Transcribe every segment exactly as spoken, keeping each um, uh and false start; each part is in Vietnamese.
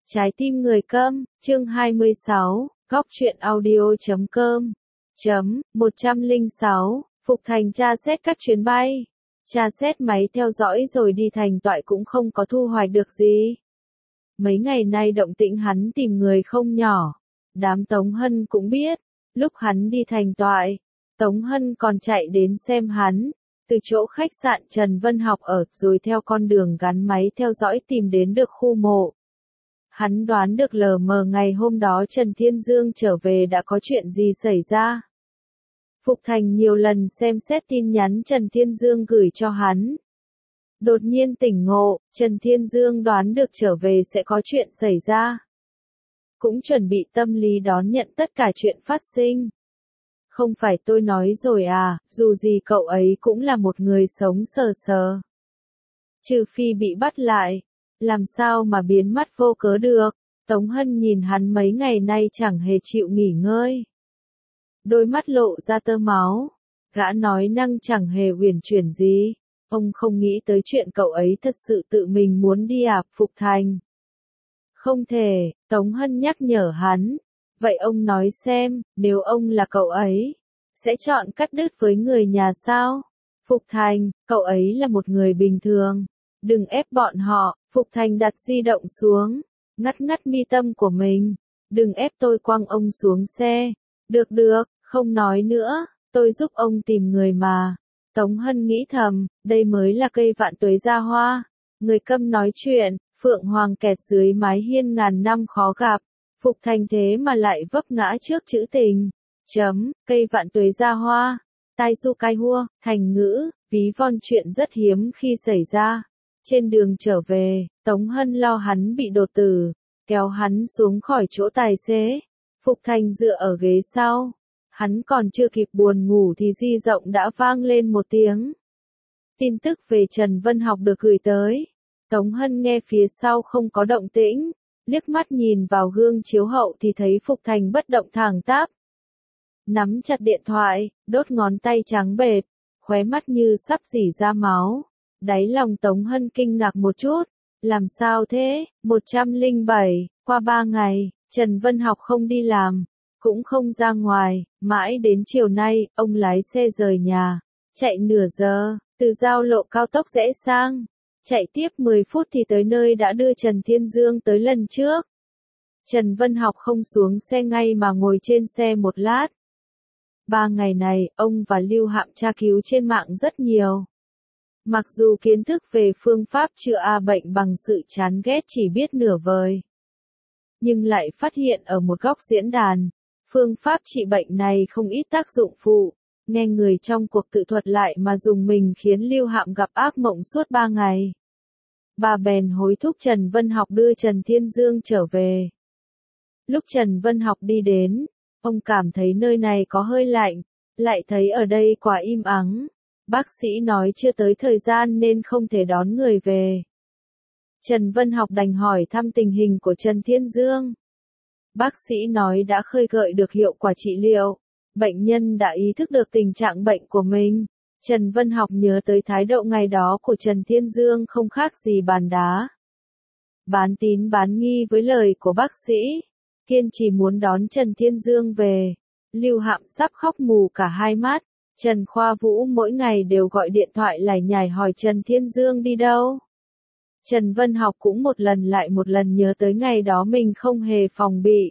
Trái tim người câm, chương hai mươi sáu, góc truyện audio chấm com, chấm, một trăm lẻ sáu, Phục Thành tra xét các chuyến bay. Tra xét máy theo dõi rồi đi Thành Toại cũng không có thu hoạch được gì. Mấy ngày nay động tĩnh hắn tìm người không nhỏ. Đám Tống Hân cũng biết, lúc hắn đi Thành Toại, Tống Hân còn chạy đến xem hắn, từ chỗ khách sạn Trần Vân Học ở rồi theo con đường gắn máy theo dõi tìm đến được khu mộ. Hắn đoán được lờ mờ ngày hôm đó Trần Thiên Dương trở về đã có chuyện gì xảy ra. Phục Thành nhiều lần xem xét tin nhắn Trần Thiên Dương gửi cho hắn. Đột nhiên tỉnh ngộ, Trần Thiên Dương đoán được trở về sẽ có chuyện xảy ra. Cũng chuẩn bị tâm lý đón nhận tất cả chuyện phát sinh. Không phải tôi nói rồi à, dù gì cậu ấy cũng là một người sống sờ sờ. Trừ phi bị bắt lại, làm sao mà biến mất vô cớ được. Tống Hân nhìn hắn mấy ngày nay chẳng hề chịu nghỉ ngơi. Đôi mắt lộ ra tơ máu, gã nói năng chẳng hề uyển chuyển gì. Ông không nghĩ tới chuyện cậu ấy thật sự tự mình muốn đi à, Phục Thành. Không thể, Tống Hân nhắc nhở hắn. Vậy ông nói xem, nếu ông là cậu ấy, sẽ chọn cắt đứt với người nhà sao? Phục Thành, cậu ấy là một người bình thường. Đừng ép bọn họ. Phục Thành đặt di động xuống, ngắt ngắt mi tâm của mình. Đừng ép tôi, quăng ông xuống xe. Được được, không nói nữa, tôi giúp ông tìm người mà. Tống Hân nghĩ thầm, đây mới là cây vạn tuế ra hoa. Người câm nói chuyện, Phượng Hoàng kẹt dưới mái hiên ngàn năm khó gặp. Phục Thành thế mà lại vấp ngã trước chữ tình. Chấm, cây vạn tuế ra hoa. Tai su cai hua, thành ngữ, ví von chuyện rất hiếm khi xảy ra. Trên đường trở về, Tống Hân lo hắn bị đột tử, kéo hắn xuống khỏi chỗ tài xế. Phục Thành dựa ở ghế sau. Hắn còn chưa kịp buồn ngủ thì di động đã vang lên một tiếng. Tin tức về Trần Vân Học được gửi tới. Tống Hân nghe phía sau không có động tĩnh, liếc mắt nhìn vào gương chiếu hậu thì thấy Phục Thành bất động thẳng tắp. Nắm chặt điện thoại, đốt ngón tay trắng bệch, khóe mắt như sắp rỉ ra máu. Đáy lòng Tống Hân kinh ngạc một chút. Làm sao thế? một trăm lẻ bảy, qua ba ngày, Trần Vân Học không đi làm, cũng không ra ngoài, mãi đến chiều nay, ông lái xe rời nhà, chạy nửa giờ, từ giao lộ cao tốc rẽ sang, chạy tiếp mười phút thì tới nơi đã đưa Trần Thiên Dương tới lần trước. Trần Vân Học không xuống xe ngay mà ngồi trên xe một lát. Ba ngày này, ông và Lưu Hạm tra cứu trên mạng rất nhiều. Mặc dù kiến thức về phương pháp chữa a bệnh bằng sự chán ghét chỉ biết nửa vời, nhưng lại phát hiện ở một góc diễn đàn, phương pháp trị bệnh này không ít tác dụng phụ. Nghe người trong cuộc tự thuật lại mà dùng mình khiến Lưu Hạm gặp ác mộng suốt ba ngày. Bà bèn hối thúc Trần Vân Học đưa Trần Thiên Dương trở về. Lúc Trần Vân Học đi đến, ông cảm thấy nơi này có hơi lạnh, lại thấy ở đây quá im ắng. Bác sĩ nói chưa tới thời gian nên không thể đón người về. Trần Vân Học đành hỏi thăm tình hình của Trần Thiên Dương. Bác sĩ nói đã khơi gợi được hiệu quả trị liệu. Bệnh nhân đã ý thức được tình trạng bệnh của mình. Trần Vân Học nhớ tới thái độ ngày đó của Trần Thiên Dương không khác gì bàn đá. Bán tín bán nghi với lời của bác sĩ. Kiên trì muốn đón Trần Thiên Dương về. Lưu Hạm sắp khóc mù cả hai mắt. Trần Khoa Vũ mỗi ngày đều gọi điện thoại lải nhải hỏi Trần Thiên Dương đi đâu. Trần Vân Học cũng một lần lại một lần nhớ tới ngày đó mình không hề phòng bị.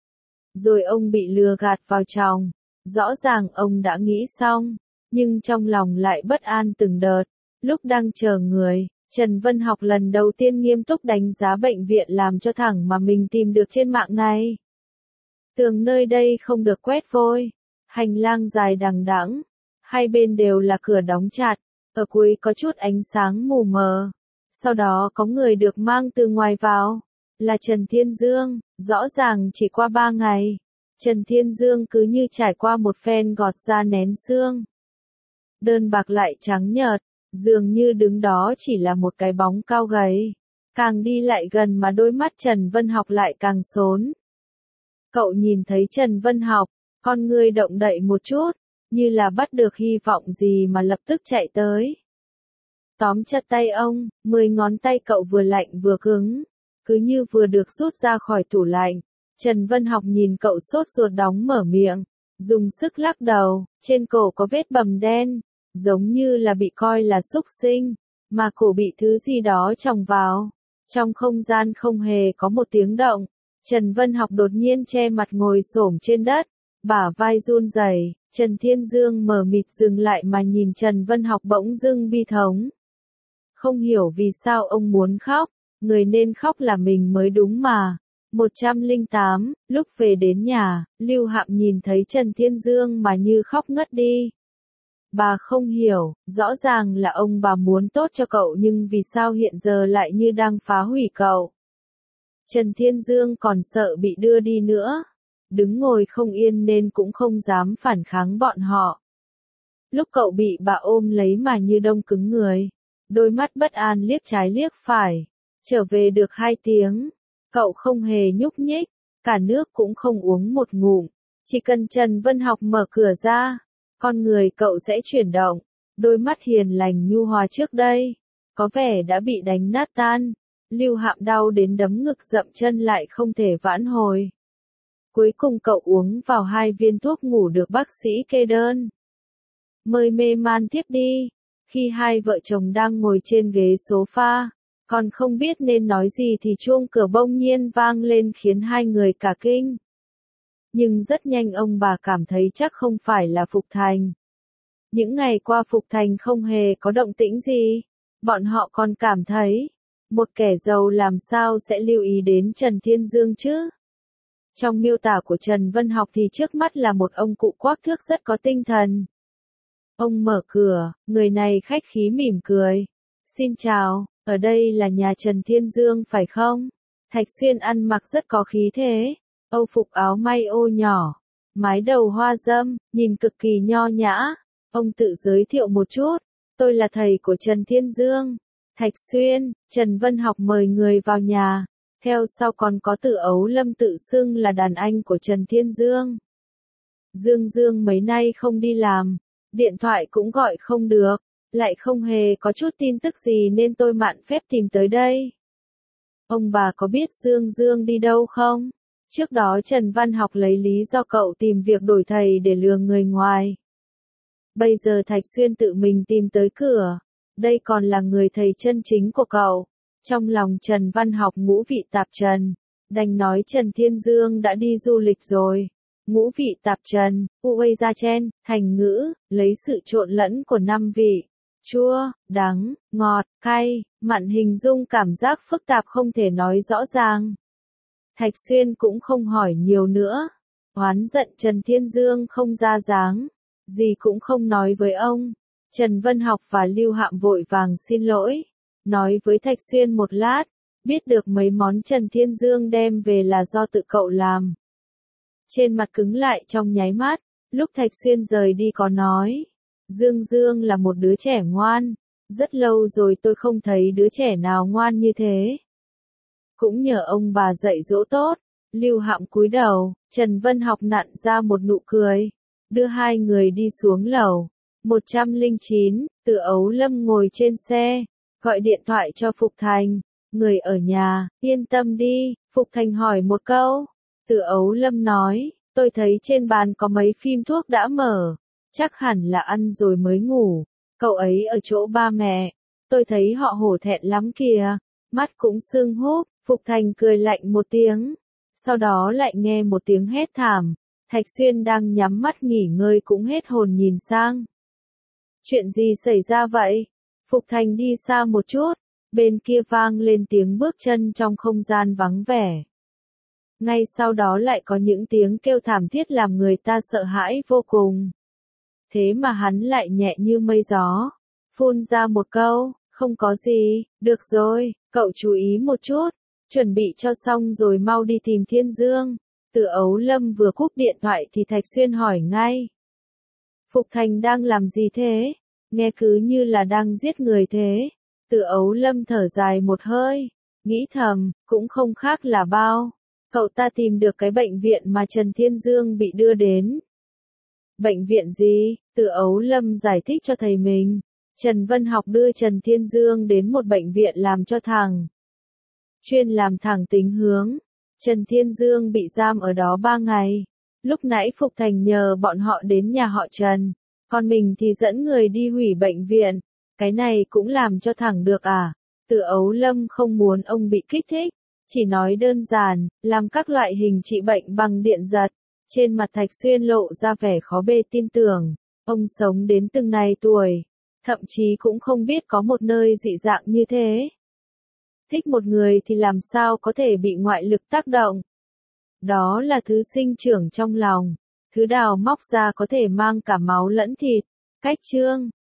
Rồi ông bị lừa gạt vào chồng. Rõ ràng ông đã nghĩ xong, nhưng trong lòng lại bất an từng đợt. Lúc đang chờ người, Trần Vân Học lần đầu tiên nghiêm túc đánh giá bệnh viện làm cho thẳng mà mình tìm được trên mạng này. Tường nơi đây không được quét vôi. Hành lang dài đằng đẵng, hai bên đều là cửa đóng chặt, ở cuối có chút ánh sáng mù mờ. Sau đó có người được mang từ ngoài vào, là Trần Thiên Dương, rõ ràng chỉ qua ba ngày. Trần Thiên Dương cứ như trải qua một phen gọt da nén xương. Đơn bạc lại trắng nhợt, dường như đứng đó chỉ là một cái bóng cao gầy. Càng đi lại gần mà đôi mắt Trần Vân Học lại càng xốn. Cậu nhìn thấy Trần Vân Học, con người động đậy một chút, như là bắt được hy vọng gì mà lập tức chạy tới. Tóm chặt tay ông, mười ngón tay cậu vừa lạnh vừa cứng. cứ như vừa được rút ra khỏi tủ lạnh. Trần Vân Học nhìn cậu sốt ruột đóng mở miệng, dùng sức lắc đầu, trên cổ có vết bầm đen, giống như là bị coi là xúc sinh, mà cổ bị thứ gì đó chồng vào. Trong không gian không hề có một tiếng động, Trần Vân Học đột nhiên che mặt ngồi xổm trên đất, bả vai run rẩy. Trần Thiên Dương mờ mịt dừng lại mà nhìn Trần Vân Học bỗng dưng bi thống. Không hiểu vì sao ông muốn khóc, người nên khóc là mình mới đúng mà. một trăm lẻ tám, lúc về đến nhà, Lưu Hạm nhìn thấy Trần Thiên Dương mà như khóc ngất đi. Bà không hiểu, rõ ràng là ông bà muốn tốt cho cậu nhưng vì sao hiện giờ lại như đang phá hủy cậu. Trần Thiên Dương còn sợ bị đưa đi nữa. Đứng ngồi không yên nên cũng không dám phản kháng bọn họ. Lúc cậu bị bà ôm lấy mà như đông cứng người, đôi mắt bất an liếc trái liếc phải. Trở về được hai tiếng, cậu không hề nhúc nhích, cả nước cũng không uống một ngụm. Chỉ cần Trần Vân Học mở cửa ra, con người cậu sẽ chuyển động. Đôi mắt hiền lành nhu hòa trước đây, có vẻ đã bị đánh nát tan. Lưu Hạm đau đến đấm ngực dậm chân lại không thể vãn hồi. Cuối cùng cậu uống vào hai viên thuốc ngủ được bác sĩ kê đơn. Mới mê man tiếp đi. Khi hai vợ chồng đang ngồi trên ghế sofa, còn không biết nên nói gì thì chuông cửa bỗng nhiên vang lên khiến hai người cả kinh. Nhưng rất nhanh ông bà cảm thấy chắc không phải là Phục Thành. Những ngày qua Phục Thành không hề có động tĩnh gì. Bọn họ còn cảm thấy, một kẻ giàu làm sao sẽ lưu ý đến Trần Thiên Dương chứ? Trong miêu tả của Trần Vân Học thì trước mắt là một ông cụ quắc thước rất có tinh thần. Ông mở cửa, người này khách khí mỉm cười. Xin chào, ở đây là nhà Trần Thiên Dương phải không? Thạch Xuyên ăn mặc rất có khí thế. Âu phục áo may ô nhỏ, mái đầu hoa dâm, nhìn cực kỳ nho nhã. Ông tự giới thiệu một chút. Tôi là thầy của Trần Thiên Dương. Thạch Xuyên, Trần Vân Học mời người vào nhà. Theo sau còn có Từ Ấu Lâm tự xưng là đàn anh của Trần Thiên Dương. Dương Dương mấy nay không đi làm, điện thoại cũng gọi không được, lại không hề có chút tin tức gì nên tôi mạn phép tìm tới đây. Ông bà có biết Dương Dương đi đâu không? Trước đó Trần Văn Học lấy lý do cậu tìm việc đổi thầy để lừa người ngoài. Bây giờ Thạch Xuyên tự mình tìm tới cửa, đây còn là người thầy chân chính của cậu. Trong lòng Trần Văn Học ngũ vị tạp trần, đành nói Trần Thiên Dương đã đi du lịch rồi. Ngũ vị tạp trần, uây ra chen, thành ngữ, lấy sự trộn lẫn của năm vị, chua, đắng, ngọt, cay, mặn hình dung cảm giác phức tạp không thể nói rõ ràng. Thạch Xuyên cũng không hỏi nhiều nữa, oán giận Trần Thiên Dương không ra dáng, gì cũng không nói với ông. Trần Vân Học và Lưu Hạm vội vàng xin lỗi. Nói với Thạch Xuyên một lát, biết được mấy món Trần Thiên Dương đem về là do tự cậu làm. Trên mặt cứng lại trong nháy mắt, lúc Thạch Xuyên rời đi có nói, Dương Dương là một đứa trẻ ngoan, rất lâu rồi tôi không thấy đứa trẻ nào ngoan như thế. Cũng nhờ ông bà dạy dỗ tốt. Lưu Hạm cúi đầu, Trần Vân Học nặn ra một nụ cười, đưa hai người đi xuống lầu. một trăm lẻ chín, Từ Ấu Lâm ngồi trên xe, gọi điện thoại cho Phục Thành. Người ở nhà, yên tâm đi. Phục Thành hỏi một câu. Từ Ấu Lâm nói, tôi thấy trên bàn có mấy phim thuốc đã mở, chắc hẳn là ăn rồi mới ngủ. Cậu ấy ở chỗ ba mẹ, tôi thấy họ hổ thẹn lắm kìa, mắt cũng sưng húp. Phục Thành cười lạnh một tiếng, sau đó lại nghe một tiếng hét thảm. Thạch Xuyên đang nhắm mắt nghỉ ngơi cũng hết hồn nhìn sang. Chuyện gì xảy ra vậy? Phục Thành đi xa một chút, bên kia vang lên tiếng bước chân trong không gian vắng vẻ. Ngay sau đó lại có những tiếng kêu thảm thiết làm người ta sợ hãi vô cùng. Thế mà hắn lại nhẹ như mây gió, phun ra một câu, không có gì, được rồi, cậu chú ý một chút, chuẩn bị cho xong rồi mau đi tìm Thiên Dương. Từ Ấu Lâm vừa cúp điện thoại thì Thạch Xuyên hỏi ngay. Phục Thành đang làm gì thế? Nghe cứ như là đang giết người thế. Từ Ấu Lâm thở dài một hơi, nghĩ thầm, cũng không khác là bao. Cậu ta tìm được cái bệnh viện mà Trần Thiên Dương bị đưa đến. Bệnh viện gì? Từ Ấu Lâm giải thích cho thầy mình. Trần Vân Học đưa Trần Thiên Dương đến một bệnh viện làm cho thằng chuyên làm thẳng tính hướng. Trần Thiên Dương bị giam ở đó ba ngày. Lúc nãy Phục Thành nhờ bọn họ đến nhà họ Trần, còn mình thì dẫn người đi hủy bệnh viện. Cái này cũng làm cho thẳng được à? Từ Ấu Lâm không muốn ông bị kích thích, chỉ nói đơn giản, làm các loại hình trị bệnh bằng điện giật. Trên mặt Thạch Xuyên lộ ra vẻ khó bề tin tưởng, ông sống đến từng này tuổi, thậm chí cũng không biết có một nơi dị dạng như thế. Thích một người thì làm sao có thể bị ngoại lực tác động? Đó là thứ sinh trưởng trong lòng, thứ đào móc ra có thể mang cả máu lẫn thịt. Cách chương